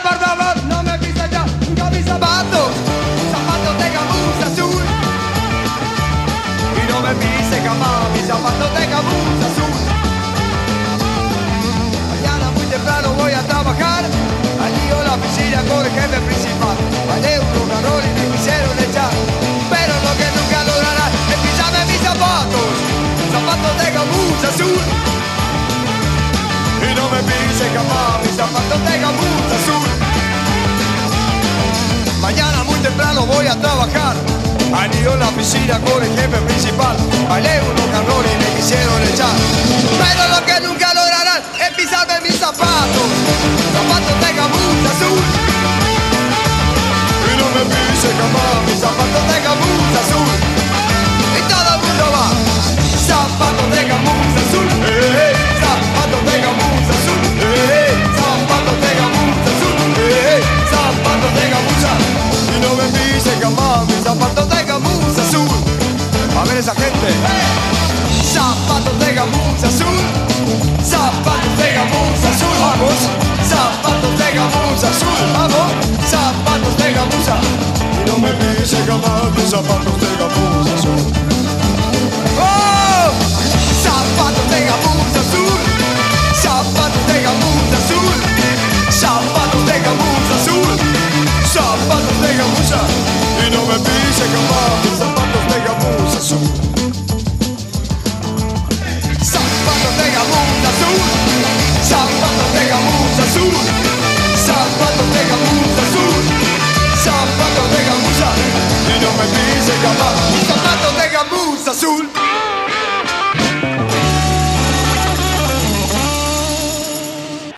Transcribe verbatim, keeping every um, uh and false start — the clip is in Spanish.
por favor, no me pises ya con mis zapatos, zapatos de gamuza azul. Y no me pises jamás mis zapatos de gamuza azul. Mañana muy temprano voy a trabajar, allí en la oficina con el jefe principal. Vale un error y me quisieron echar, pero lo que nunca logrará es pisarme mis zapatos, zapatos de gamuza azul. Y no me pise jamás mis zapatos de gamuza azul. Mañana muy temprano voy a trabajar, allí en la oficina con el jefe principal. Bailé unos error y me quisieron echar, pero lo que nunca lograrán es pisarme mis zapatos, zapatos de gamuza azul. Y no me pise jamás mis zapatos de